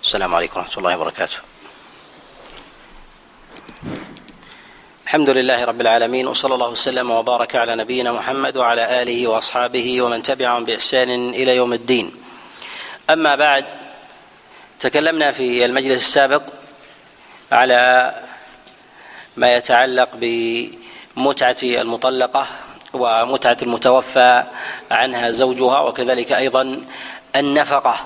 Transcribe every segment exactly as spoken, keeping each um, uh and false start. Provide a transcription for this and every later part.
السلام عليكم ورحمة الله وبركاته. الحمد لله رب العالمين، وصلى الله وسلم وبارك على نبينا محمد وعلى آله وأصحابه ومن تبعهم بإحسان إلى يوم الدين. أما بعد، تكلمنا في المجلس السابق على ما يتعلق بمتعة المطلقة ومتعة المتوفى عنها زوجها، وكذلك أيضا النفقة.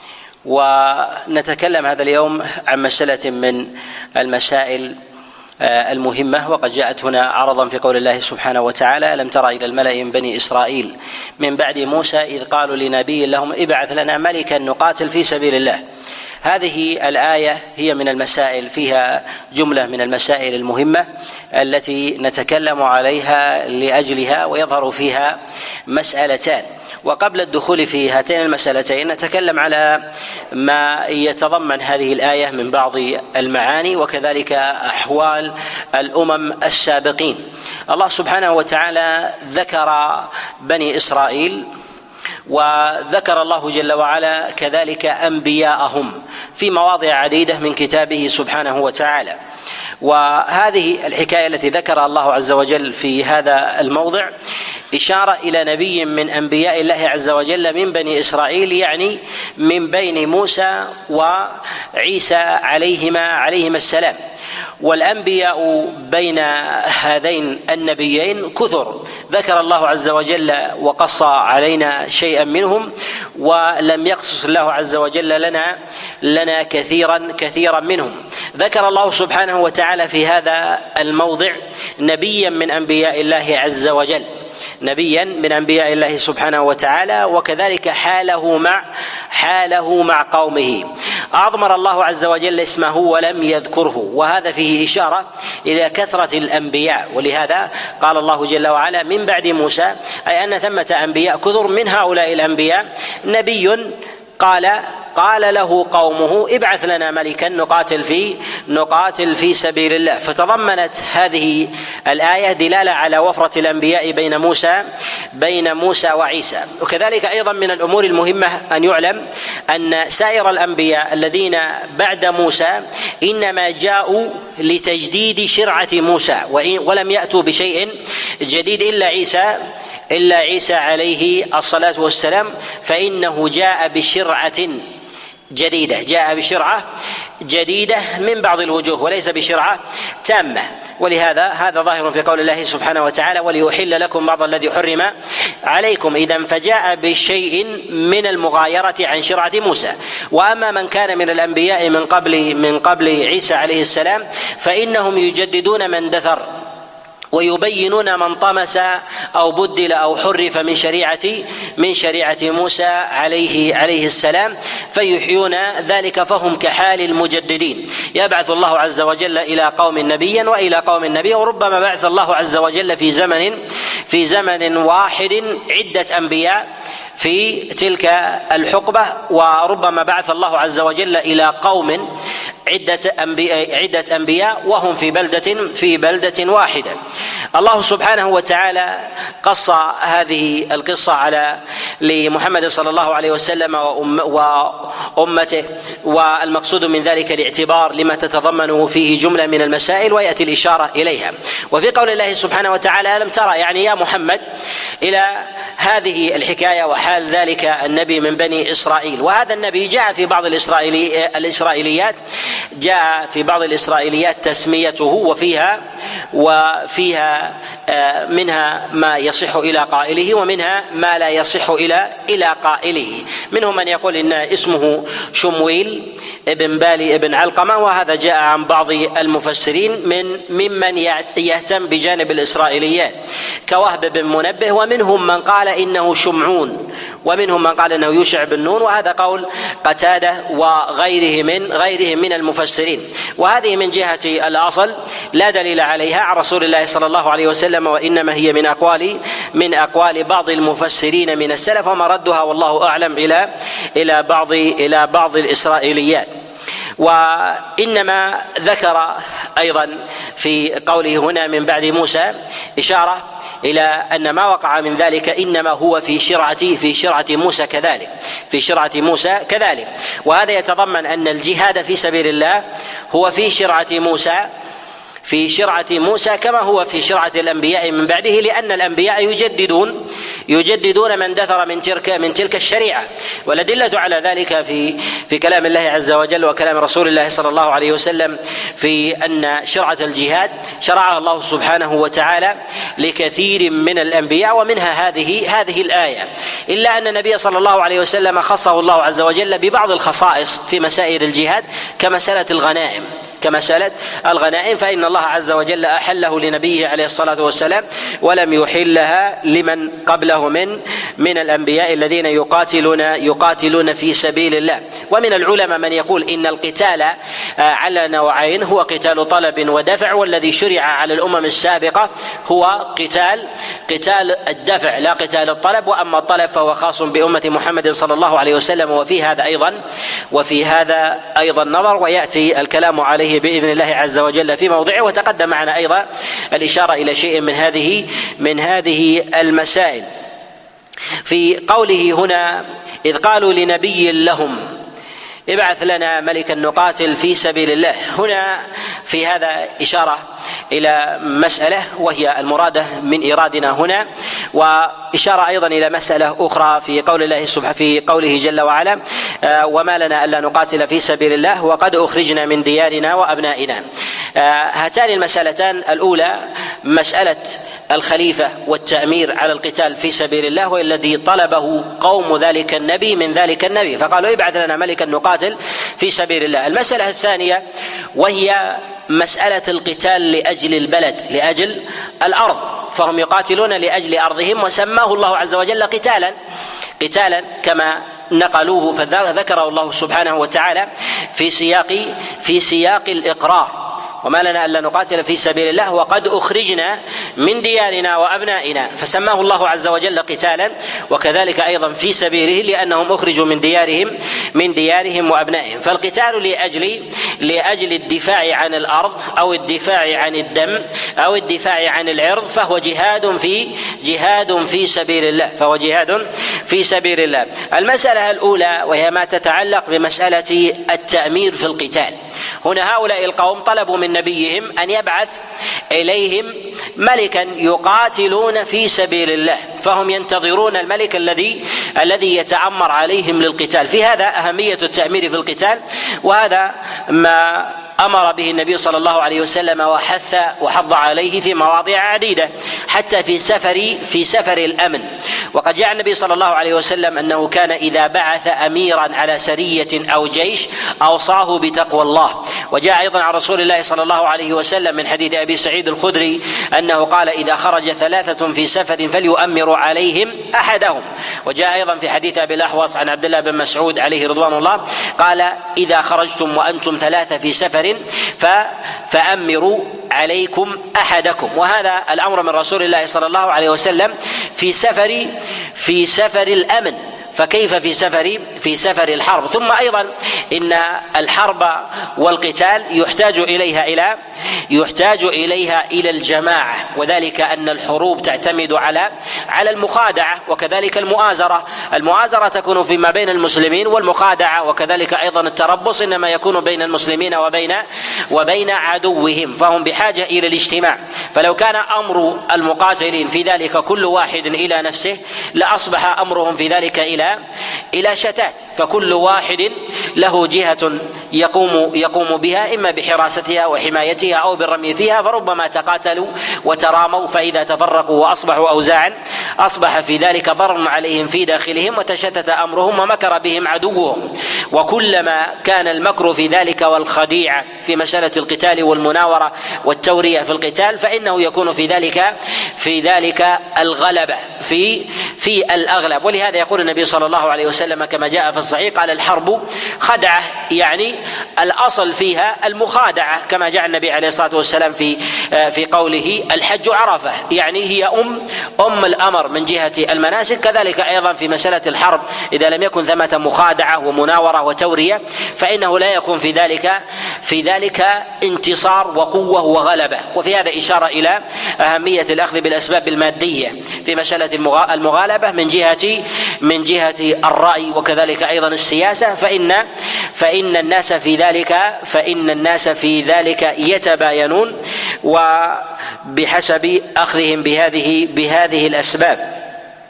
ونتكلم هذا اليوم عن مسألة من المسائل المهمة، وقد جاءت هنا عرضا في قول الله سبحانه وتعالى: ألم تر إلى الملأ من بني إسرائيل من بعد موسى إذ قالوا لنبي لهم ابعث لنا ملكا نقاتل في سبيل الله. هذه الآية هي من المسائل، فيها جملة من المسائل المهمة التي نتكلم عليها لأجلها، ويظهر فيها مسألتان. وقبل الدخول في هاتين المسألتين نتكلم على ما يتضمن هذه الآية من بعض المعاني، وكذلك أحوال الأمم السابقين. الله سبحانه وتعالى ذكر بني إسرائيل، وذكر الله جل وعلا كذلك أنبياءهم في مواضع عديدة من كتابه سبحانه وتعالى. وهذه الحكاية التي ذكرها الله عز وجل في هذا الموضع إشارة إلى نبي من أنبياء الله عز وجل من بني إسرائيل، يعني من بين موسى وعيسى عليهما عليهما السلام. والأنبياء بين هذين النبيين كثر، ذكر الله عز وجل وقص علينا شيئا منهم، ولم يقصص الله عز وجل لنا لنا كثيرا كثيرا منهم. ذكر الله سبحانه وتعالى في هذا الموضع نبيا من أنبياء الله عز وجل، نبيا من أنبياء الله سبحانه وتعالى، وكذلك حاله مع حاله مع قومه. أضمر الله عز وجل اسمه ولم يذكره، وهذا فيه إشارة إلى كثرة الأنبياء. ولهذا قال الله جل وعلا من بعد موسى، أي أن ثمة أنبياء كثر، من هؤلاء الأنبياء نبي قال قال له قومه ابعث لنا ملكا نقاتل في نقاتل في سبيل الله. فتضمنت هذه الآية دلالة على وفرة الأنبياء بين موسى بين موسى وعيسى. وكذلك أيضا من الأمور المهمة أن يعلم أن سائر الأنبياء الذين بعد موسى إنما جاءوا لتجديد شرعة موسى، ولم يأتوا بشيء جديد إلا عيسى إلا عيسى عليه الصلاة والسلام، فإنه جاء بشرعة جديدة جاء بشرعة جديدة من بعض الوجوه، وليس بشرعة تامة. ولهذا هذا ظاهر في قول الله سبحانه وتعالى: وليحل لكم بعض الذي حرم عليكم. إذن فجاء بشيء من المغايرة عن شرعة موسى. وأما من كان من الأنبياء من قبل من قبل عيسى عليه السلام فإنهم يجددون من دثر، ويبينون من طمس أو بدل أو حرف من شريعة من شريعة موسى عليه عليه السلام، فيحيون ذلك، فهم كحال المجددين. يبعث الله عز وجل إلى قوم نبيا وإلى قوم نبيا، وربما بعث الله عز وجل في زمن في زمن واحد عدة أنبياء في تلك الحقبة، وربما بعث الله عز وجل إلى قوم عدة أنبياء, عدة أنبياء وهم في بلدة في بلدة واحدة. الله سبحانه وتعالى قص هذه القصة على لمحمد صلى الله عليه وسلم وأمته، والمقصود من ذلك الاعتبار لما تتضمنه فيه جملة من المسائل، ويأتي الإشارة إليها. وفي قول الله سبحانه وتعالى: ألم ترى، يعني يا محمد، إلى هذه الحكاية وحال ذلك النبي من بني إسرائيل. وهذا النبي جاء في بعض الإسرائيلي الإسرائيليات جاء في بعض الإسرائيليات تسميته، وفيها وفيها منها ما يصح إلى قائله، ومنها ما لا يصح إلى إلى قائله. منهم من يقول إن اسمه شمويل ابن بالي ابن علقمة، وهذا جاء عن بعض المفسرين من ممن يهتم بجانب الإسرائيليات كوهب بن منبه. ومنهم من قال إنه شمعون، ومنهم من قال إنه يوشع بن نون، وهذا قول قتادة وغيره من غيره من المفسرين. وهذه من جهة الأصل لا دليل عليها عن رسول الله صلى الله عليه وسلم، وإنما هي من أقوال من أقوال بعض المفسرين من السلف، ومردها والله أعلم إلى إلى بعض إلى بعض الإسرائيليات. وإنما ذكر أيضا في قوله هنا من بعد موسى إشارة إلى أن ما وقع من ذلك إنما هو في شرعة في شرعة موسى كذلك في شرعة موسى كذلك وهذا يتضمن أن الجهاد في سبيل الله هو في شرعة موسى في شرعة موسى كما هو في شرعة الأنبياء من بعده، لأن الأنبياء يجددون يجددون من دثر من تلك من تلك الشريعة، والأدلة على ذلك في في كلام الله عز وجل وكلام رسول الله صلى الله عليه وسلم في أن شرعة الجهاد شرعها الله سبحانه وتعالى لكثير من الأنبياء، ومنها هذه هذه الآية، إلا أن النبي صلى الله عليه وسلم خصه الله عز وجل ببعض الخصائص في مسائل الجهاد كمسألة الغنائم كمسألة الغنائم فإن الله عز وجل أحله لنبيه عليه الصلاة والسلام ولم يحلها لمن قبله من من الأنبياء الذين يقاتلون يقاتلون في سبيل الله. ومن العلماء من يقول إن القتال على نوعين، هو قتال طلب ودفع، والذي شرع على الأمم السابقة هو قتال قتال الدفع لا قتال الطلب، وأما الطلب فهو خاص بأمة محمد صلى الله عليه وسلم، وفي هذا أيضا وفي هذا أيضا نظر، ويأتي الكلام عليه بإذن الله عز وجل في موضعه. وتقدم معنا أيضا الإشارة إلى شيء من هذه من هذه المسائل في قوله هنا إذ قالوا لنبي لهم ابعث لنا ملكا نقاتل في سبيل الله. هنا في هذا إشارة إلى مسألة وهي المرادة من إيرادنا هنا، وإشارة أيضا إلى مسألة أخرى في قول الله سبحانه في قوله جل وعلا وما لنا ألا نقاتل في سبيل الله وقد أخرجنا من ديارنا وأبنائنا. هاتان المسألتان الأولى مسألة الخليفة والتأمير على القتال في سبيل الله، والذي طلبه قوم ذلك النبي من ذلك النبي، فقالوا ابعث لنا ملكا نقاتل في سبيل الله. المسألة الثانية وهي مسألة القتال لأجل البلد لأجل الأرض، فهم يقاتلون لأجل أرضهم وسماه الله عز وجل قتالا قتالا كما نقلوه، فذكره الله سبحانه وتعالى في سياق في سياق الإقرار وما لنا ألا نقاتل في سبيل الله وقد أخرجنا من ديارنا وأبنائنا، فسماه الله عز وجل قتالا، وكذلك أيضا في سبيله لأنهم أخرجوا من ديارهم من ديارهم وأبنائهم. فالقتال لأجل لأجل الدفاع عن الأرض أو الدفاع عن الدم أو الدفاع عن العرض فهو جهاد في جهاد في سبيل الله فهو جهاد في سبيل الله. المسألة الأولى وهي ما تتعلق بمسألة التأمير في القتال. هنا هؤلاء القوم طلبوا من نبيهم أن يبعث إليهم ملكا يقاتلون في سبيل الله، فهم ينتظرون الملك الذي الذي يتأمر عليهم للقتال. في هذا أهمية التأمير في القتال، وهذا ما أمر به النبي صلى الله عليه وسلم وحث وحض عليه في مواضع عديدة، حتى في سفر في سفر الأمن. وقد جاء النبي صلى الله عليه وسلم أنه كان إذا بعث أميرا على سرية أو جيش أوصاه بتقوى الله. وجاء أيضا عن رسول الله صلى الله عليه وسلم من حديث أبي سعيد الخدري أنه قال إذا خرج ثلاثة في سفر فليؤمروا عليهم أحدهم. وجاء أيضا في حديث أبي الأحوص عن عبد الله بن مسعود عليه رضوان الله قال إذا خرجتم وأنتم ثلاثة في سفر فأمروا عليكم أحدكم. وهذا الأمر من رسول الله صلى الله عليه وسلم في سفر في سفر الأمن، فكيف في سفر في سفر الحرب؟ ثم أيضا إن الحرب والقتال يحتاج إليها إلى يحتاج إليها إلى الجماعة، وذلك أن الحروب تعتمد على على المخادعة وكذلك المؤازرة. المؤازرة تكون فيما بين المسلمين، والمخادعة وكذلك أيضا التربص إنما يكون بين المسلمين وبين وبين عدوهم، فهم بحاجة إلى الاجتماع. فلو كان أمر المقاتلين في ذلك كل واحد إلى نفسه لأصبح أمرهم في ذلك إلى إلى شتات، فكل واحد له جهة يقوم يقوم بها إما بحراستها وحمايتها أو بالرمي فيها، فربما تقاتلوا وتراموا، فإذا تفرقوا وأصبحوا أوزاعا أصبح في ذلك ضرر عليهم في داخلهم وتشتت أمرهم ومكر بهم عدوهم. وكلما كان المكر في ذلك والخديعة في مسألة القتال والمناورة والتورية في القتال فإنه يكون في ذلك في ذلك الغلبة في في الأغلب. ولهذا يقول النبي صلى الله عليه وسلم كما جاء في الصحيح قال الحرب خدعة، يعني الأصل فيها المخادعة، كما جاء النبي عليه الصلاة والسلام في في قوله الحج عرفة، يعني هي أم أم الأمر من جهة المناسك. كذلك أيضا في مسألة الحرب إذا لم يكن ثمة مخادعة ومناورة وتورية فإنه لا يكون في ذلك في ذلك انتصار وقوة وغلبة. وفي هذا إشارة إلى أهمية الأخذ بالأسباب المادية في مسألة المغالبة من جهة من جهة الرأي وكذلك أيضا السياسة، فإن فإن الناس في ذلك فإن الناس في ذلك يتباينون وبحسب أخذهم بهذه بهذه الأسباب.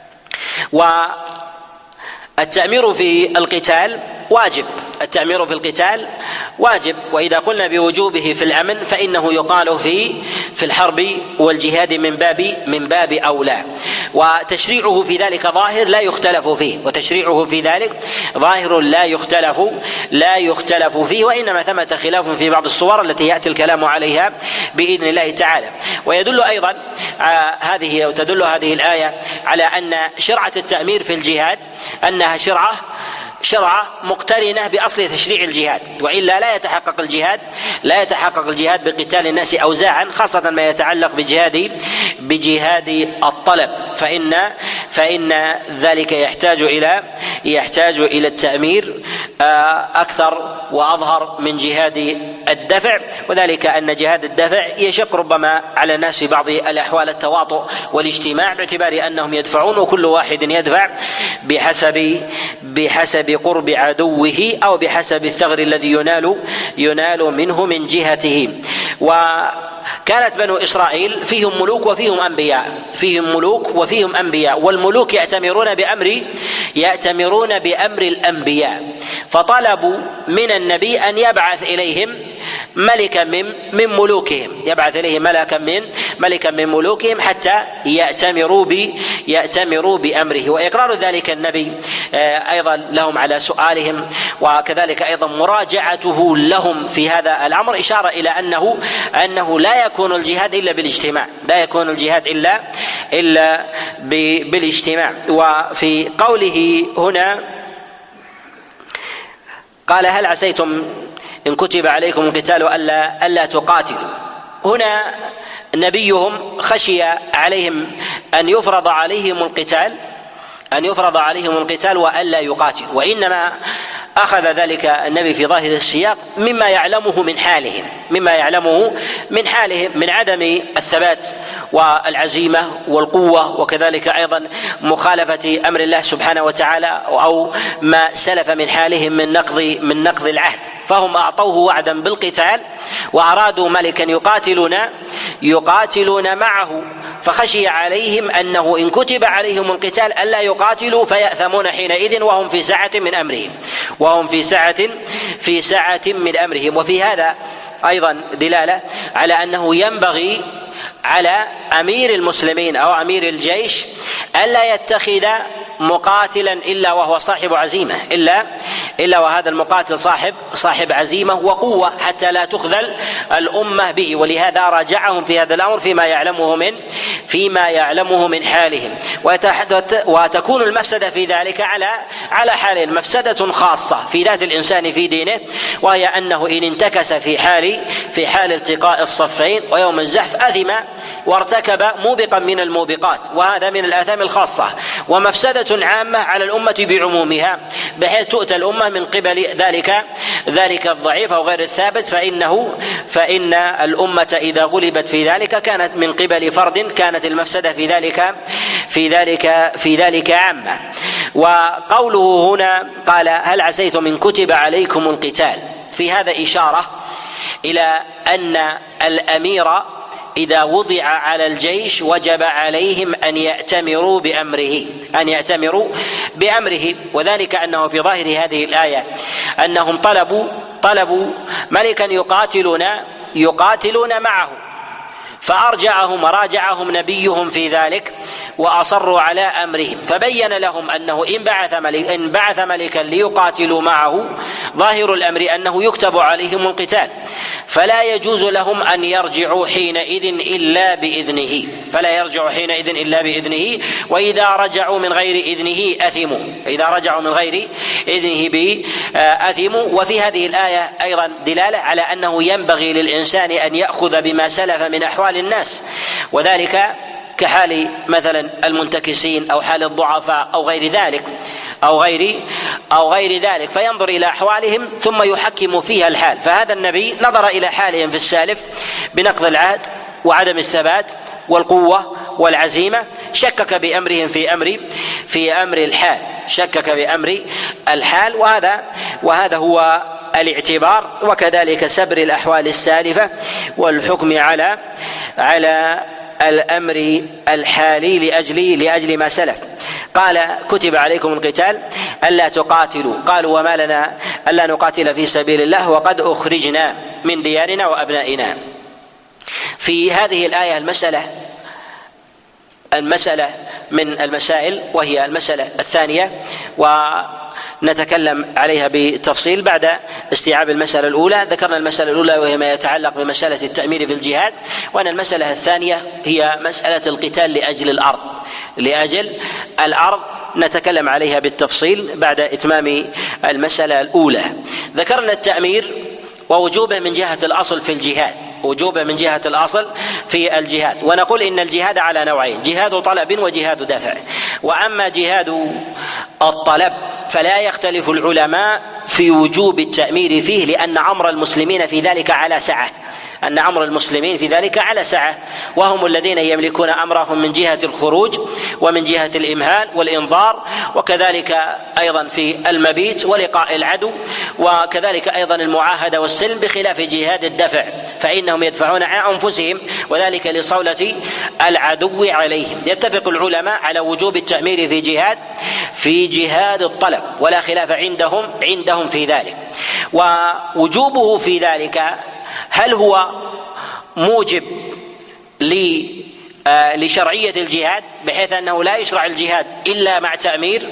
والتأمير في القتال واجب، التأمير في القتال واجب، وإذا قلنا بوجوبه في الأمن فإنه يقال في في الحرب والجهاد من باب من باب أولى. وتشريعه في ذلك ظاهر لا يختلف فيه، وتشريعه في ذلك ظاهر لا يختلف لا يختلف فيه، وإنما ثمة خلاف في بعض الصور التي يأتي الكلام عليها بإذن الله تعالى. ويدل أيضا هذه وتدل هذه الآية على أن شرعة التأمير في الجهاد أنها شرعة شرعة مقترنة بأصل تشريع الجهاد، وإلا لا يتحقق الجهاد لا يتحقق الجهاد بقتال الناس أوزاعا، خاصة ما يتعلق بجهاد بجهاد الطلب، فإن فإن ذلك يحتاج إلى يحتاج إلى التأمير أكثر وأظهر من جهاد الدفع، وذلك أن جهاد الدفع يشق ربما على الناس في بعض الأحوال التواطؤ والاجتماع باعتبار أنهم يدفعون وكل واحد يدفع بحسب بحسب بقرب عدوه أو بحسب الثغر الذي ينال ينال منه من جهته. وكانت بنو إسرائيل فيهم ملوك وفيهم أنبياء فيهم ملوك وفيهم أنبياء والملوك يأتمرون بأمر يأتمرون بأمر الأنبياء، فطلبوا من النبي أن يبعث إليهم ملكا من من ملوكهم يبعث إليهم ملكا من ملكا من ملوكهم حتى يأتمروا ب يأتمروا بأمره. وإقرار ذلك النبي أيضا لهم على سؤالهم، وكذلك أيضا مراجعته لهم في هذا الأمر إشارة إلى أنه أنه لا يكون الجهاد إلا بالاجتماع لا يكون الجهاد إلا إلا بالاجتماع. وفي قوله هنا قال هل عسيتم إن كتب عليكم القتال ألا ألا تقاتلوا، هنا نبيهم خشي عليهم أن يفرض عليهم القتال أن يفرض عليهم القتال وألا يقاتلوا، وإنما أخذ ذلك النبي في ظاهر السياق مما يعلمه من حالهم مما يعلمه من حالهم من عدم الثبات والعزيمة والقوة، وكذلك أيضا مخالفة أمر الله سبحانه وتعالى أو ما سلف من حالهم من نقض من نقض العهد، فهم أعطوه وعدا بالقتال وأرادوا ملكا يقاتلون يقاتلون معه، فخشي عليهم أنه إن كتب عليهم القتال ألا يقاتلوا فيأثمون حينئذ وهم في سعة من أمرهم وهم في سعة في سعة من أمرهم. وفي هذا أيضا دلالة على أنه ينبغي على أمير المسلمين أو أمير الجيش ألا يتخذ مقاتلا إلا وهو صاحب عزيمة إلا إلا وهذا المقاتل صاحب صاحب عزيمة وقوة حتى لا تخذل الأمة به، ولهذا راجعهم في هذا الأمر فيما يعلمه من فيما يعلمه من حالهم، وتكون المفسدة في ذلك على على حال مفسدة خاصة في ذات الإنسان في دينه، وهي أنه إن انتكس في حال في حال التقاء الصفين ويوم الزحف أثم وارتكب موبقا من الموبقات، وهذا من الآثام الخاصة ومفسدة عامة على الأمة بعمومها، بحيث تؤتى الأمة من قبل ذلك ذلك الضعيف أو غير الثابت، فإنه فإن الأمة إذا غلبت في ذلك كانت من قبل فرد كانت المفسدة في ذلك في ذلك في ذلك عامة. وقوله هنا قال هل عسيتم إن كتب عليكم القتال، في هذا إشارة إلى أن الأمير إذا وضع على الجيش وجب عليهم أن يأتمروا بأمره أن يأتمروا بأمره وذلك أنه في ظاهر هذه الآية أنهم طلبوا طلبوا ملكا يقاتلون يقاتلون معه، فأرجعهم وراجعهم نبيهم في ذلك وأصروا على أمرهم، فبين لهم أنه إن بعث ملك إن بعث ملكا ليقاتلوا معه ظاهر الأمر أنه يكتب عليهم القتال، فلا يجوز لهم أن يرجعوا حينئذ إلا بإذنه فلا يرجعوا حينئذ إلا بإذنه وإذا رجعوا من غير إذنه أثموا إذا رجعوا من غير إذنه بأثموا. وفي هذه الآية أيضا دلالة على أنه ينبغي للإنسان أن يأخذ بما سلف من أحوال الناس، وذلك كحال مثلا المنتكسين أو حال الضعفاء أو غير ذلك أو غير أو غير ذلك فينظر إلى أحوالهم ثم يحكم فيها الحال. فهذا النبي نظر إلى حالهم في السالف بنقض العهد وعدم الثبات والقوة والعزيمة، شكك بأمرهم في أمر في أمر الحال، شكك بأمر الحال، وهذا وهذا هو الاعتبار. وكذلك سبر الأحوال السالفة والحكم على على الأمر الحالي لأجل لأجل ما سلف. قال كتب عليكم القتال ألا تقاتلوا، قالوا وما لنا ألا نقاتل في سبيل الله وقد أخرجنا من ديارنا وأبنائنا. في هذه الآية المسألة المسألة من المسائل، وهي المسألة الثانية، ونتكلم عليها بتفصيل بعد استيعاب المسألة الأولى. ذكرنا المسألة الأولى وهي ما يتعلق بمسألة التأمير في الجهاد، وأن المسألة الثانية هي مسألة القتال لأجل الأرض لأجل الأرض نتكلم عليها بالتفصيل بعد إتمام المسألة الأولى. ذكرنا التأمير ووجوبه من جهة الأصل في الجهاد، وجوبه من جهة الأصل في الجهاد، ونقول إن الجهاد على نوعين: جهاد طلب وجهاد دفع. وأما جهاد الطلب فلا يختلف العلماء في وجوب التأمير فيه، لأن أمر المسلمين في ذلك على سعة، أن أمر المسلمين في ذلك على سعة، وهم الذين يملكون أمرهم من جهة الخروج ومن جهة الإمهال والإنظار، وكذلك أيضا في المبيت ولقاء العدو، وكذلك أيضا المعاهدة والسلم، بخلاف جهاد الدفع فإنهم يدفعون عن أنفسهم، وذلك لصولة العدو عليهم. يتفق العلماء على وجوب التأمير في جهاد في جهاد الطلب، ولا خلاف عندهم عندهم في ذلك. ووجوبه في ذلك هل هو موجب لشرعية الجهاد بحيث أنه لا يشرع الجهاد إلا مع تأمير،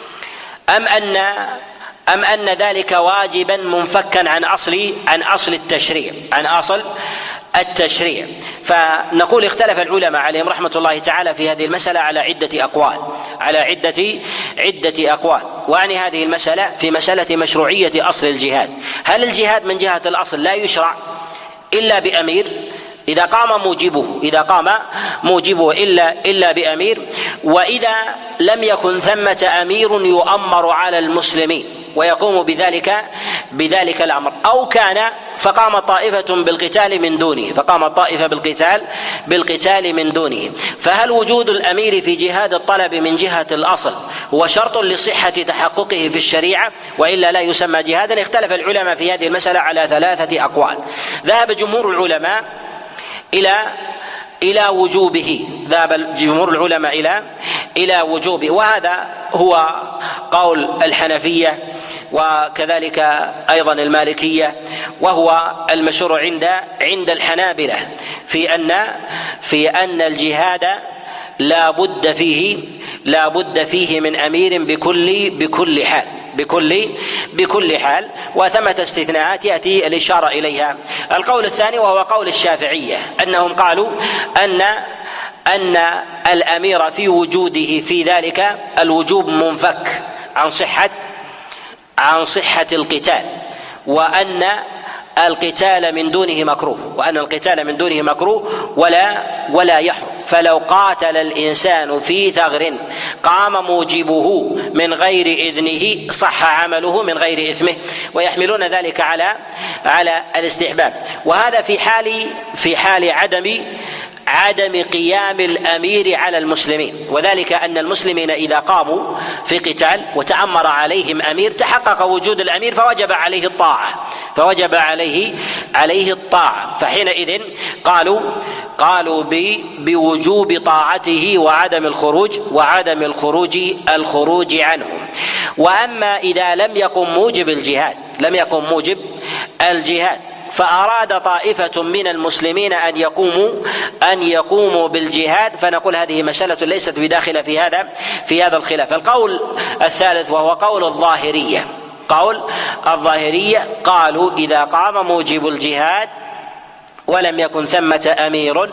أم أن أم أن ذلك واجبا منفكا عن أصل عن أصل التشريع عن أصل التشريع؟ فنقول اختلف العلماء عليهم رحمة الله تعالى في هذه المسألة على عدة أقوال على عدة عدة أقوال وعني هذه المسألة في مسألة مشروعية أصل الجهاد. هل الجهاد من جهة الأصل لا يشرع إلا بأمير إذا قام موجبه إذا قام موجبه إلا إلا بأمير، وإذا لم يكن ثمة أمير يؤمر على المسلمين ويقوم بذلك بذلك الأمر، أو كان فقام طائفة بالقتال من دونه فقام طائفة بالقتال بالقتال من دونه فهل وجود الأمير في جهاد الطلب من جهة الأصل هو شرط لصحة تحققه في الشريعة وإلا لا يسمى جهادا؟ اختلف العلماء في هذه المسألة على ثلاثة أقوال. ذهب جمهور العلماء إلى إلى وجوبه ذهب جمهور العلماء إلى إلى وجوبه، وهذا هو قول الحنفية وكذلك أيضا المالكية، وهو المشهور عند عند الحنابلة في أن في أن الجهاد لا بد فيه لا بد فيه من أمير بكل بكل حال بكل بكل حال وثمة استثناءات يأتي الإشارة إليها. القول الثاني وهو قول الشافعية، أنهم قالوا أن أن الأمير في وجوده في ذلك الوجوب منفك عن صحة عن صحة القتال، وأن القتال من دونه مكروه وأن القتال من دونه مكروه ولا ولا يحرم. فلو قاتل الإنسان في ثغر قام موجبه من غير إذنه صح عمله من غير إثمه، ويحملون ذلك على على الاستحباب. وهذا في حال في حال عدم عدم قيام الأمير على المسلمين، وذلك أن المسلمين إذا قاموا في قتال وتأمر عليهم أمير تحقق وجود الأمير فوجب عليه الطاعة فوجب عليه عليه الطاعة فحينئذ قالوا قالوا بوجوب طاعته وعدم الخروج وعدم الخروج الخروج عنهم. وأما إذا لم يقم موجب الجهاد لم يقم موجب الجهاد فأراد طائفة من المسلمين أن يقوموا أن يقوموا بالجهاد، فنقول هذه مسألة ليست بداخلة في هذا في هذا الخلاف. القول الثالث وهو قول الظاهرية قول الظاهرية قالوا إذا قام موجب الجهاد ولم يكن ثمة أمير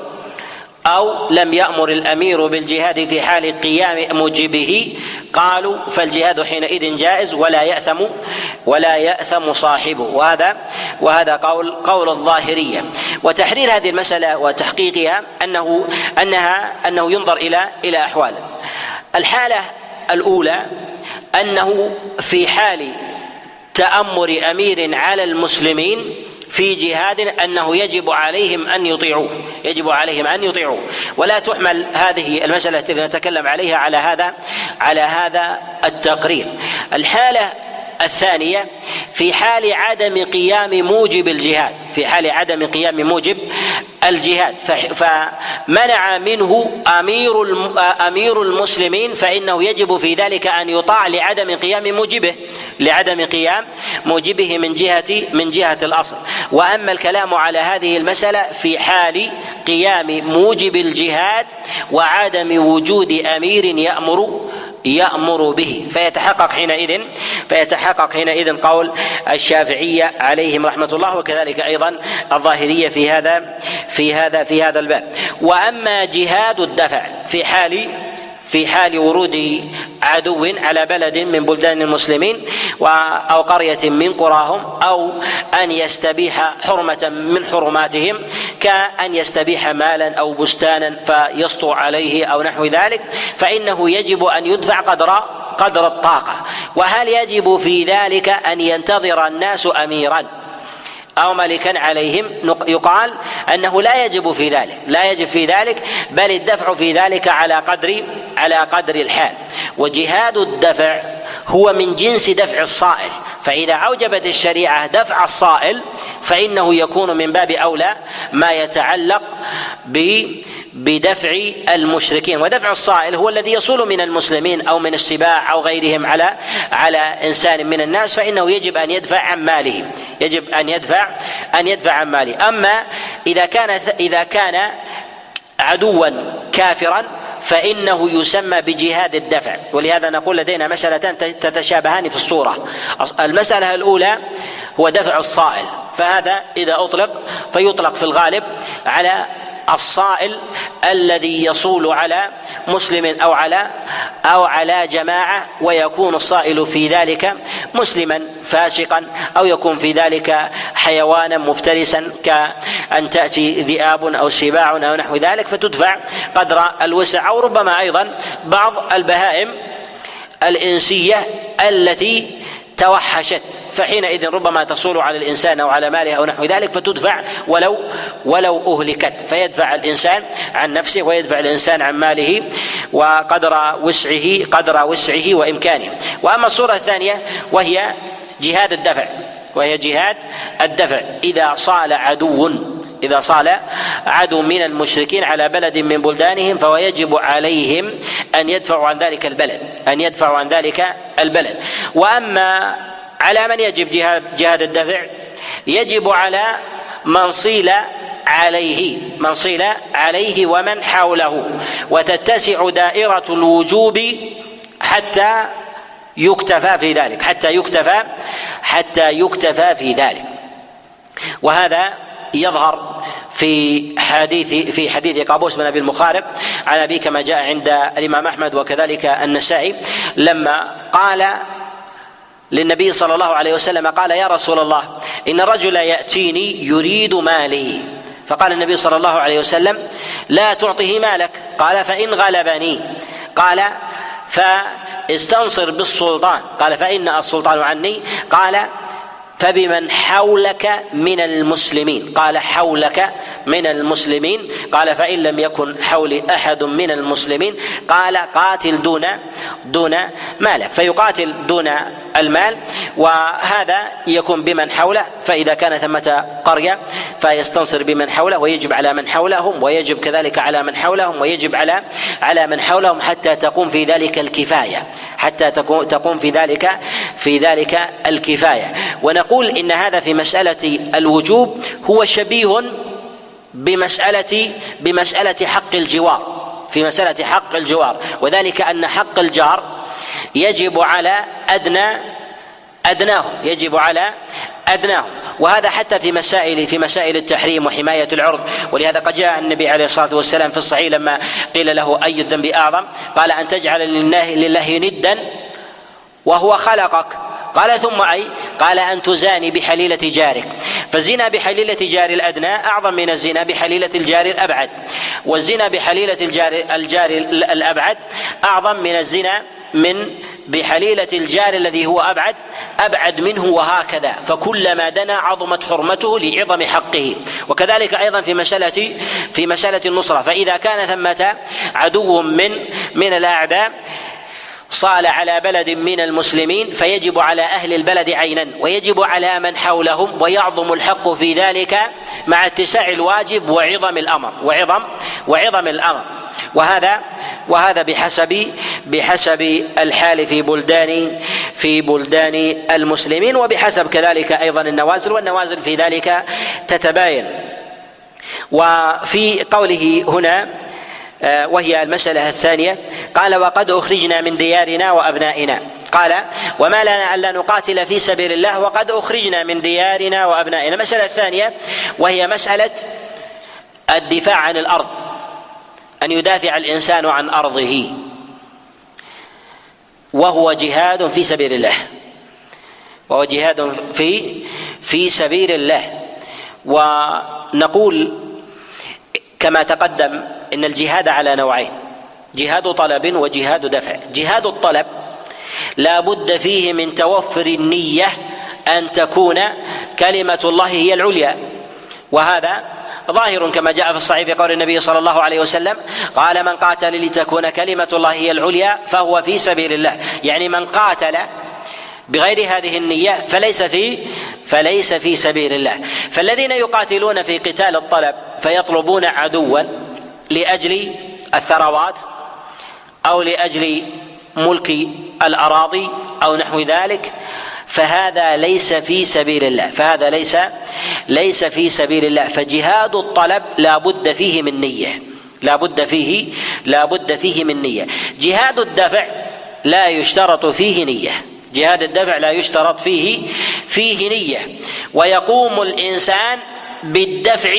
أو لم يأمر الأمير بالجهاد في حال قيام موجبه قالوا فالجهاد حينئذ جائز ولا يأثم ولا يأثم صاحبه. وهذا وهذا قول قول الظاهرية. وتحرير هذه المسألة وتحقيقها أنه أنها أنه ينظر إلى إلى أحوال. الحالة الأولى أنه في حال تأمر أمير على المسلمين في جهاد أنه يجب عليهم أن يطيعوه يجب عليهم أن يطيعوه ولا تحمل هذه المسألة التي نتكلم عليها على هذا على هذا التقرير. الحالة الثانية في حال عدم قيام موجب الجهاد في حال عدم قيام موجب الجهاد فمنع منه أمير أمير المسلمين فإنه يجب في ذلك أن يطاع لعدم قيام موجبه لعدم قيام موجبه من جهة من جهة الأصل. وأما الكلام على هذه المسألة في حال قيام موجب الجهاد وعدم وجود أمير يأمر يأمر به فيتحقق حينئذ فيتحقق حينئذ قول الشافعية عليهم رحمة الله وكذلك أيضا الظاهرية في هذا في هذا في هذا الباب. وأما جهاد الدفع في حال في حال ورود عدو على بلد من بلدان المسلمين أو قرية من قراهم أو أن يستبيح حرمة من حرماتهم كأن يستبيح مالا أو بستانا فيسطو عليه أو نحو ذلك فإنه يجب أن يدفع قدر قدر الطاقة. وهل يجب في ذلك أن ينتظر الناس أميرا أو ملكا عليهم؟ يقال أنه لا يجب في ذلك لا يجب في ذلك بل الدفع في ذلك على قدر على قدر الحال. وجهاد الدفع هو من جنس دفع الصائل فإذا أوجبت الشريعة دفع الصائل فإنه يكون من باب أولى ما يتعلق بدفع المشركين. ودفع الصائل هو الذي يصول من المسلمين أو من السباع أو غيرهم على على إنسان من الناس فإنه يجب أن يدفع عن ماله يجب أن يدفع أن يدفع عن ماله. أما إذا كان إذا كان عدوا كافرا فإنه يسمى بجهاد الدفع. ولهذا نقول لدينا مسألتان تتشابهان في الصورة. المسألة الأولى هو دفع الصائل فهذا إذا أطلق فيطلق في الغالب على الصائل الذي يصول على مسلم أو على أو على جماعة ويكون الصائل في ذلك مسلما فاسقا أو يكون في ذلك حيوانا مفترسا كأن تأتي ذئاب أو سباع أو نحو ذلك فتدفع قدر الوسع أو ربما أيضا بعض البهائم الإنسية التي توحشت فحينئذ ربما تصول على الإنسان أو على ماله أو نحو ذلك فتدفع ولو ولو أهلكت فيدفع الإنسان عن نفسه ويدفع الإنسان عن ماله وقدر وسعه قدر وسعه وإمكانه. وأما الصورة الثانية وهي جهاد الدفع وهي جهاد الدفع إذا صال عدو إذا صال عدو من المشركين على بلد من بلدانهم فهو يجب عليهم أن يدفعوا عن ذلك البلد أن يدفعوا عن ذلك البلد. وأما على من يجب جهاد, جهاد الدفع يجب على من صيل عليه من صيل عليه ومن حوله وتتسع دائرة الوجوب حتى يكتفى في ذلك حتى يكتفى حتى يكتفى في ذلك. وهذا يظهر في حديث في حديث قابوس بن ابي المخارق عن ابي كما جاء عند الامام احمد وكذلك النسائي لما قال للنبي صلى الله عليه وسلم قال يا رسول الله ان الرجل ياتيني يريد مالي فقال النبي صلى الله عليه وسلم لا تعطه مالك قال فان غلبني قال فاستنصر بالسلطان قال فان السلطان عني قال فبمن حولك من المسلمين قال حولك من المسلمين قال فإن لم يكن حولي أحد من المسلمين قال قاتل دون دون مالك فيقاتل دون المال. وهذا يكون بمن حوله فإذا كان ثمة قرية فيستنصر بمن حوله ويجب على من حولهم ويجب كذلك على من حولهم ويجب على على من حولهم حتى تقوم في ذلك الكفاية حتى تقوم في ذلك في ذلك الكفاية. ونقول إن هذا في مسألة الوجوب هو شبيه بمسألة بمسألة حق الجوار في مسألة حق الجوار وذلك أن حق الجار يجب على أدنى أدناهم يجب على أدناهم وهذا حتى في مسائل في مسائل التحريم وحماية العرض. ولهذا قد جاء النبي عليه الصلاة والسلام في الصحيح لما قيل له أي الذنب أعظم قال أن تجعل لله, لله ندا وهو خلقك قال ثم أي قال أن تزاني بحليلة جارك فالزنا بحليلة جار الأدنى أعظم من الزنا بحليلة الجار الأبعد والزنا بحليلة الجار, الجار الأبعد أعظم من الزنا من بحليلة الجار الذي هو أبعد أبعد منه، وهكذا، فكلما دنا عظمت حرمته لعظم حقه. وكذلك أيضا في مسألة في مسألة النصرة، فإذا كان ثمة عدو من من الأعداء صال على بلد من المسلمين فيجب على أهل البلد عينا، ويجب على من حولهم، ويعظم الحق في ذلك مع اتساع الواجب وعظم الأمر وعظم وعظم الأمر وهذا وهذا بحسب بحسب الحال في بلدان في بلدان المسلمين، وبحسب كذلك أيضا النوازل، والنوازل في ذلك تتباين. وفي قوله هنا وهي المسألة الثانية قال: وقد أخرجنا من ديارنا وأبنائنا. قال: وما لنا ألا نقاتل في سبيل الله وقد أخرجنا من ديارنا وأبنائنا. المسألة الثانية وهي مسألة الدفاع عن الأرض، أن يدافع الإنسان عن أرضه، وهو جهاد في سبيل الله وهو جهاد في في سبيل الله. ونقول كما تقدم إن الجهاد على نوعين: جهاد طلب وجهاد دفع. جهاد الطلب لا بد فيه من توفر النية أن تكون كلمة الله هي العليا، وهذا ظاهر كما جاء في الصحيح في قول النبي صلى الله عليه وسلم قال: من قاتل لتكون كلمة الله هي العليا فهو في سبيل الله. يعني من قاتل بغير هذه النية فليس في فليس في سبيل الله. فالذين يقاتلون في قتال الطلب فيطلبون عدوا لأجل الثروات أو لأجل ملك الأراضي أو نحو ذلك، فهذا ليس في سبيل الله فهذا ليس ليس في سبيل الله. فجهاد الطلب لا بد فيه من نية لا بد فيه لا بد فيه من نية. جهاد الدفع لا يشترط فيه نية جهاد الدفع لا يشترط فيه فيه نية ويقوم الإنسان بالدفع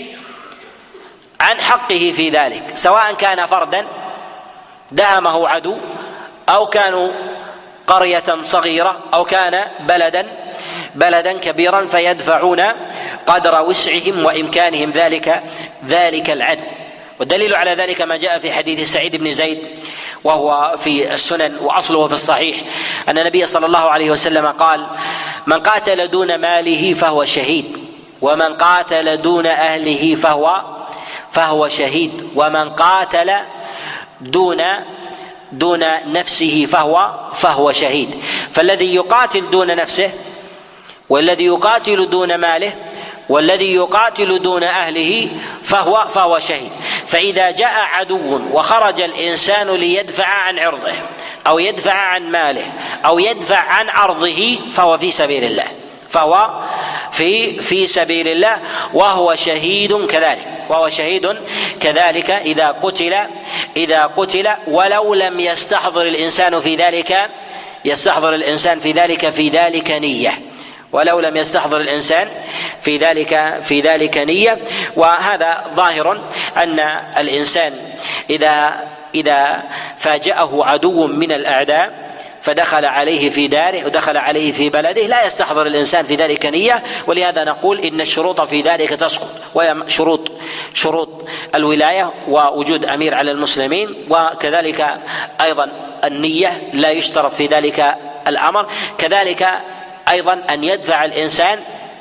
عن حقه في ذلك، سواء كان فردا دهمه عدو، أو كانوا قرية صغيرة، أو كان بلدا بلدا كبيرا فيدفعون قدر وسعهم وإمكانهم ذلك ذلك العدو. والدليل على ذلك ما جاء في حديث سعيد بن زيد وهو في السنن وأصله في الصحيح أن النبي صلى الله عليه وسلم قال: من قاتل دون ماله فهو شهيد، ومن قاتل دون أهله فهو فهو شهيد، ومن قاتل دون دون نفسه فهو فهو شهيد. فالذي يقاتل دون نفسه، والذي يقاتل دون ماله، والذي يقاتل دون أهله فهو فهو شهيد. فإذا جاء عدو وخرج الإنسان ليدفع عن عرضه أو يدفع عن ماله أو يدفع عن عرضه فهو في سبيل الله فهو في في سبيل الله وهو شهيد كذلك وهو شهيد كذلك إذا قتل إذا قتل ولو لم يستحضر الإنسان في ذلك يستحضر الإنسان في ذلك في ذلك نية ولو لم يستحضر الإنسان في ذلك في ذلك نية. وهذا ظاهر أن الإنسان إذا إذا فاجأه عدو من الأعداء فدخل عليه في داره ودخل عليه في بلده لا يستحضر الإنسان في ذلك نية، ولهذا نقول إن الشروط في ذلك تسقط، وهي شروط شروط الولاية ووجود أمير على المسلمين، وكذلك أيضا النية لا يشترط في ذلك الأمر، كذلك أيضا أن يدفع الإنسان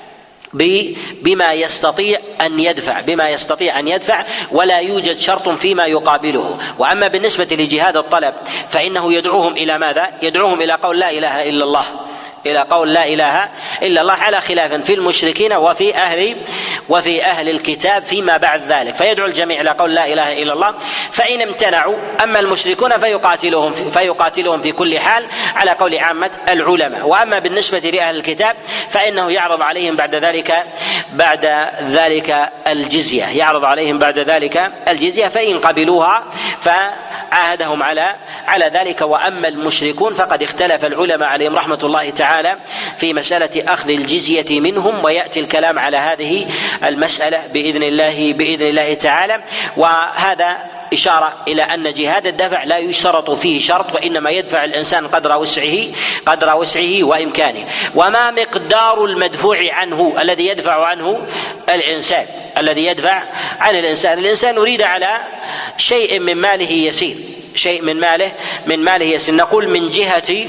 بما يستطيع أن يدفع بما يستطيع أن يدفع ولا يوجد شرط فيما يقابله. وأما بالنسبة لجهاد الطلب فإنه يدعوهم إلى ماذا؟ يدعوهم إلى قول لا إله إلا الله إلى قول لا إله إلا الله، على خلاف في المشركين وفي أهل وفي أهل الكتاب فيما بعد ذلك، فيدعو الجميع إلى قول لا إله إلا الله. فإن امتنعوا أما المشركون فيقاتلهم فيقاتلهم في كل حال على قول عامة العلماء. وأما بالنسبة لأهل الكتاب فإنه يعرض عليهم بعد ذلك بعد ذلك الجزية يعرض عليهم بعد ذلك الجزية فإن قبلوها فعاهدهم على على ذلك. وأما المشركون فقد اختلف العلماء عليهم رحمة الله تعالى في مسألة أخذ الجزية منهم، ويأتي الكلام على هذه المسألة بإذن الله بإذن الله تعالى. وهذا إشارة إلى أن جهاد الدفع لا يشترط فيه شرط، وإنما يدفع الإنسان قدر وسعه قدر وسعه وإمكانه. وما مقدار المدفوع عنه الذي يدفع عنه الإنسان الذي يدفع عن الإنسان الإنسان يريد على شيء من ماله يسير شيء من ماله من ماله يسير. نقول من جهة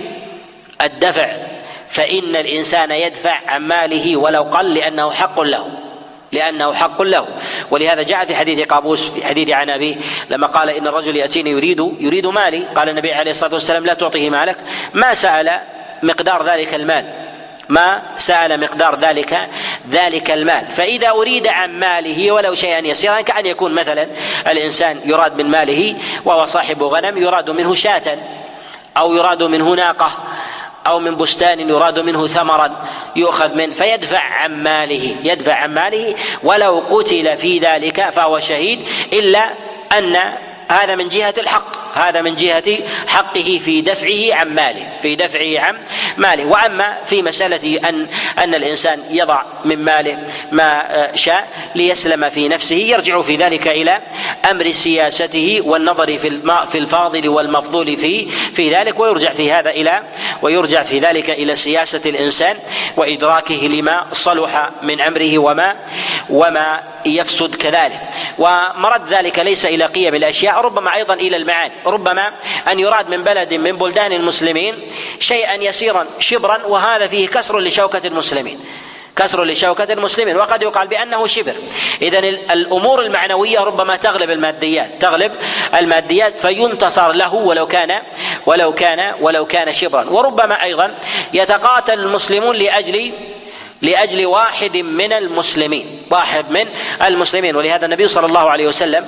الدفع فإن الإنسان يدفع عن ماله ولو قل لأنه حق له لأنه حق له ولهذا جاء في حديث قابوس في حديث عن أبيه لما قال إن الرجل يأتيني يريد يريد مالي، قال النبي عليه الصلاة والسلام لا تعطيه مالك ما سأل مقدار ذلك المال ما سأل مقدار ذلك ذلك المال. فإذا أريد عن ماله ولو شيئا يسيرا كأن يكون مثلا الإنسان يراد من ماله وهو صاحب غنم يراد منه شاة أو يراد منه ناقة أو من بستان يراد منه ثمرا يؤخذ منه فيدفع عن ماله يدفع عن ماله ولو قتل في ذلك فهو شهيد، إلا أن هذا من جهة الحق هذا من جهة حقه في دفعه عن ماله في دفعه عن ماله. وأما في مسألة أن أن الإنسان يضع من ماله ما شاء ليسلم في نفسه يرجع في ذلك إلى أمر سياسته والنظر في في الفاضل والمفضول في في ذلك، ويرجع في هذا إلى ويرجع في ذلك إلى سياسة الإنسان وإدراكه لما صلح من أمره وما وما يفسد كذلك. ومرد ذلك ليس إلى قيم الأشياء، ربما أيضا إلى المعاني، ربما أن يراد من بلد من بلدان المسلمين شيئا يسيرا شبرا وهذا فيه كسر لشوكة المسلمين كسر لشوكة المسلمين وقد يقال بأنه شبر. إذن الأمور المعنوية ربما تغلب الماديات تغلب الماديات فينتصر له ولو كان ولو كان ولو كان شبرا. وربما أيضا يتقاتل المسلمون لأجل لأجل واحد من المسلمين واحد من المسلمين ولهذا النبي صلى الله عليه وسلم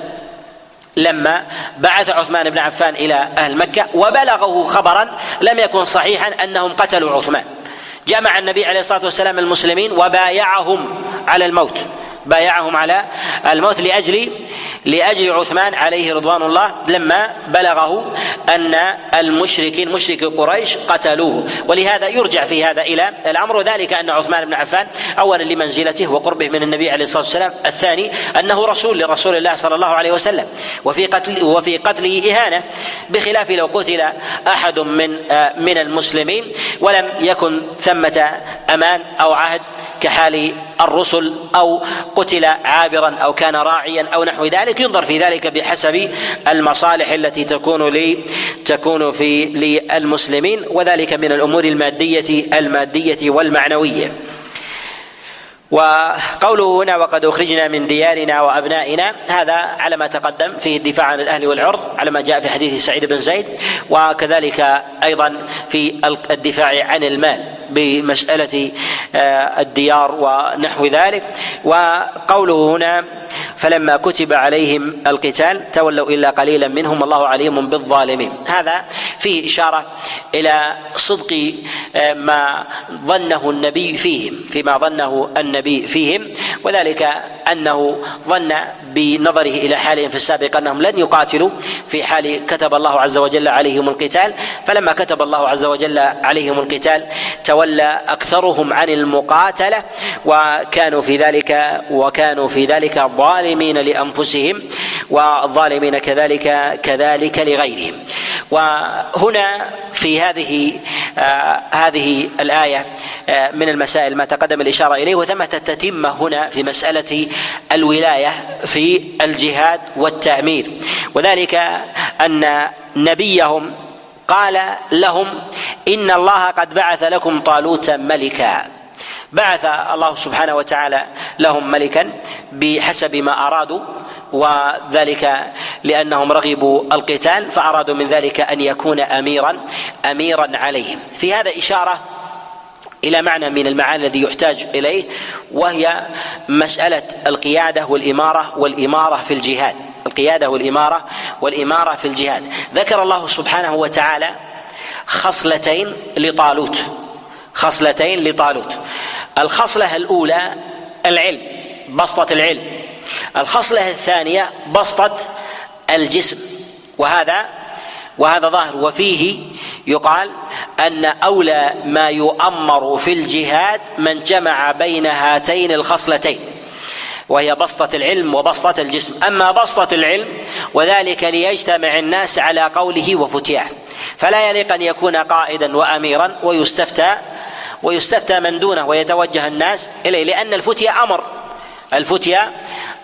لما بعث عثمان بن عفان إلى أهل مكة وبلغه خبرا لم يكن صحيحا أنهم قتلوا عثمان، جمع النبي عليه الصلاة والسلام المسلمين وبايعهم على الموت بايعهم على الموت لأجل لأجل عثمان عليه رضوان الله لما بلغه أن المشركين مشركي قريش قتلوه. ولهذا يرجع في هذا إلى الأمر، وذلك أن عثمان بن عفان أولا لمنزلته وقربه من النبي عليه الصلاة والسلام، الثاني أنه رسول لرسول الله صلى الله عليه وسلم وفي قتل وفي قتله إهانة، بخلاف لو قتل أحد من من المسلمين ولم يكن ثمة أمان أو عهد كحال الرسل أو قتل عابرا أو كان راعيا أو نحو ذلك، ينظر في ذلك بحسب المصالح التي تكون لي تكون في للمسلمين، وذلك من الأمور المادية المادية والمعنوية. وقوله هنا وقد أخرجنا من ديارنا وأبنائنا هذا على ما تقدم في الدفاع عن الأهل والعرض على ما جاء في حديث سعيد بن زيد، وكذلك أيضا في الدفاع عن المال بمسألة الديار ونحو ذلك. وقوله هنا فلما كتب عليهم القتال تولوا إلا قليلا منهم والله عليم بالظالمين، هذا فيه إشارة إلى صدق ما ظنه النبي فيهم فيما ظنه النبي فيهم وذلك أنه ظن بنظره إلى حالهم في السابق أنهم لن يقاتلوا في حال كتب الله عز وجل عليهم القتال، فلما كتب الله عز وجل عليهم القتال تولى أكثرهم عن المقاتلة وكانوا في ذلك وكانوا في ذلك ظالمين لأنفسهم والظالمين كذلك كذلك لغيرهم. وهنا في هذه آه هذه الآية آه من المسائل ما تقدم الإشارة إليه، وثمة تتمة هنا في مسألة الولاية في الجهاد والتأمير، وذلك أن نبيهم قال لهم إن الله قد بعث لكم طالوت ملكا، بعث الله سبحانه وتعالى لهم ملكا بحسب ما أرادوا، وذلك لأنهم رغبوا القتال فأرادوا من ذلك أن يكون أميرا أميرا عليهم. في هذا إشارة إلى معنى من المعاني الذي يحتاج إليه، وهي مسألة القيادة والإمارة والإمارة في الجهاد القيادة والإمارة والإمارة في الجهاد. ذكر الله سبحانه وتعالى خصلتين لطالوت خصلتين لطالوت الخصلة الأولى العلم، بسطة العلم. الخصلة الثانية بسطة الجسم، وهذا وهذا ظاهر. وفيه يقال أن أولى ما يؤمر في الجهاد من جمع بين هاتين الخصلتين، وهي بسطة العلم وبسطة الجسم. أما بسطة العلم وذلك ليجتمع الناس على قوله وفتياه، فلا يليق أن يكون قائدا وأميرا ويستفتى ويستفتى من دونه ويتوجه الناس إليه، لأن الفتية أمر الفتية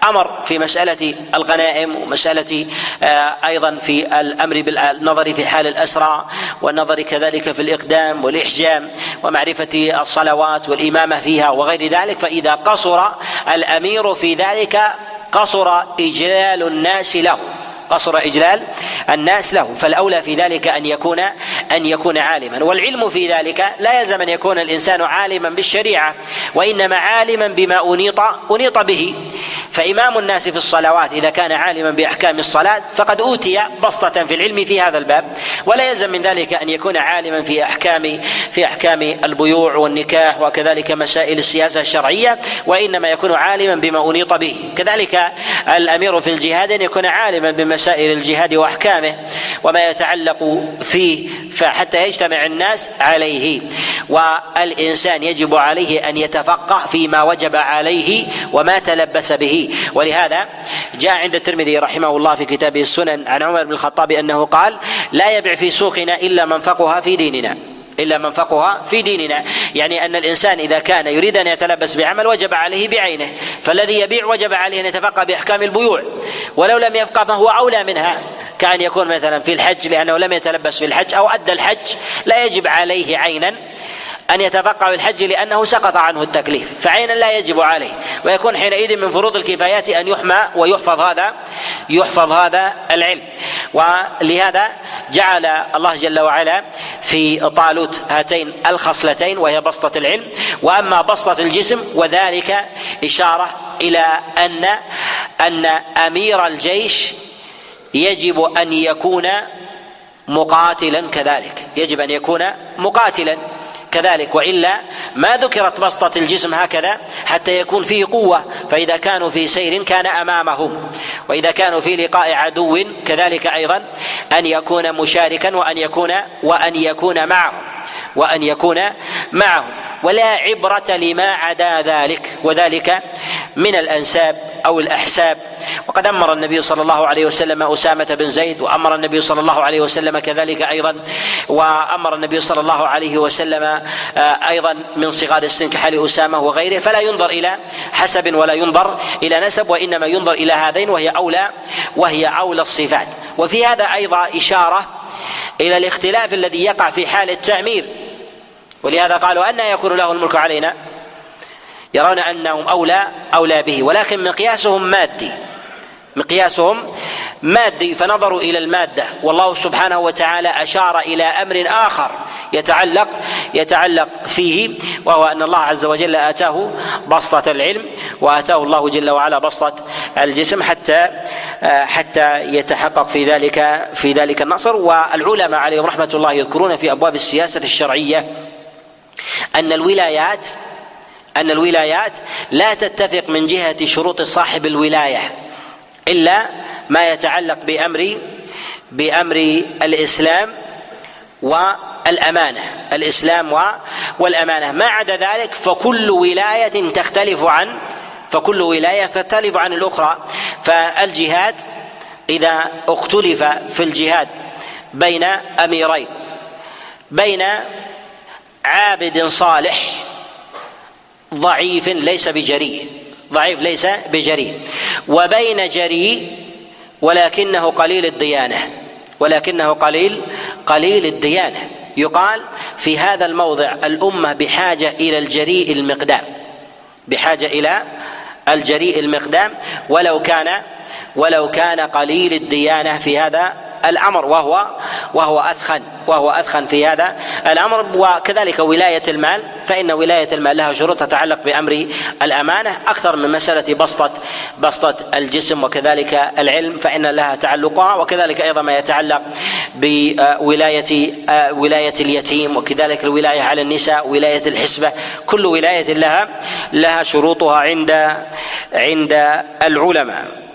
أمر في مسألة الغنائم ومسألة أيضا في الأمر بالنظر في حال الأسرى والنظر كذلك في الإقدام والإحجام ومعرفة الصلوات والإمامة فيها وغير ذلك. فإذا قصر الأمير في ذلك قصر إجلال الناس له قصر إجلال الناس له فالأولى في ذلك أن يكون أن يكون عالما. والعلم في ذلك لا يلزم أن يكون الإنسان عالما بالشريعة، وإنما عالما بما أنيط أنيط به. فإمام الناس في الصلوات إذا كان عالما بأحكام الصلاة فقد أوتي بسطة في العلم في هذا الباب، ولا يلزم من ذلك أن يكون عالما في أحكام في أحكام البيوع والنكاح وكذلك مسائل السياسة الشرعية، وإنما يكون عالما بما أنيط به. كذلك الأمير في الجهاد أن يكون عالما بمسائل الجهاد وأحكامه وما يتعلق فيه فحتى يجتمع الناس عليه. والإنسان يجب عليه أن يتفقه فيما وجب عليه وما تلبس به. ولهذا جاء عند الترمذي رحمه الله في كتابه السنن عن عمر بن الخطاب أنه قال: لا يبيع في سوقنا إلا من فقه في ديننا إلا من فقه في ديننا يعني أن الإنسان إذا كان يريد أن يتلبس بعمل وجب عليه بعينه، فالذي يبيع وجب عليه أن يتفقه بأحكام البيوع، ولو لم يفقه ما هو أولى منها، كأن يكون مثلا في الحج لأنه لم يتلبس في الحج أو أدى الحج، لا يجب عليه عينا أن يتفقه في الحج لأنه سقط عنه التكليف، فعينا لا يجب عليه، ويكون حينئذ من فروض الكفايات أن يحمى ويحفظ هذا يحفظ هذا العلم. ولهذا جعل الله جل وعلا في طالوت هاتين الخصلتين، وهي بسطة العلم وأما بسطة الجسم، وذلك إشارة إلى أن أن أمير الجيش يجب أن يكون مقاتلا كذلك يجب أن يكون مقاتلا كذلك وإلا ما ذكرت بسطة الجسم هكذا حتى يكون فيه قوة، فإذا كانوا في سير كان أمامهم، وإذا كانوا في لقاء عدو كذلك أيضا أن يكون مشاركا وأن يكون وأن يكون معهم وأن يكون معهم ولا عبرة لما عدا ذلك، وذلك من الأنساب أو الأحساب. وقد أمر النبي صلى الله عليه وسلم أسامة بن زيد، وأمر النبي صلى الله عليه وسلم كذلك أيضا، وأمر النبي صلى الله عليه وسلم أيضا من صغار السن كحال أسامة وغيره، فلا ينظر إلى حسب ولا ينظر إلى نسب، وإنما ينظر إلى هذين وهي أولى وهي أولى الصفات. وفي هذا أيضا إشارة إلى الاختلاف الذي يقع في حال التعمير، ولهذا قالوا أن يكون له الملك علينا، يرون أنهم أولى أولى به، ولكن مقياسهم مادي مقياسهم مادي فنظروا إلى المادة، والله سبحانه وتعالى أشار إلى أمر آخر يتعلق يتعلق فيه، وهو أن الله عز وجل آتاه بسطة العلم وآتاه الله جل وعلا بسطة الجسم حتى حتى يتحقق في ذلك في ذلك النصر. والعلماء عليهم رحمة الله يذكرون في أبواب السياسة الشرعية أن الولايات أن الولايات لا تتفق من جهة شروط صاحب الولاية إلا ما يتعلق بأمر بأمر الإسلام والأمانة الإسلام والأمانة، ما عدا ذلك فكل ولاية تختلف عن فكل ولاية تختلف عن الأخرى. فالجهاد إذا اختلف في الجهاد بين أميرين، بين عابد صالح ضعيف ليس بجريء ضعيف ليس بجريء وبين جريء ولكنه قليل الديانة ولكنه قليل قليل الديانة يقال في هذا الموضع الأمة بحاجة إلى الجريء المقدام بحاجة إلى الجريء المقدام ولو كان ولو كان قليل الديانة في هذا الأمر، وهو وهو أثخن وهو أثخن في هذا الأمر. وكذلك ولاية المال، فإن ولاية المال لها شروط تتعلق بأمر الأمانة أكثر من مسألة بسطة بسطة الجسم، وكذلك العلم فإن لها تعلقها، وكذلك أيضا ما يتعلق بولاية ولاية اليتيم، وكذلك الولاية على النساء، ولاية الحسبة، كل ولاية لها لها شروطها عند عند العلماء.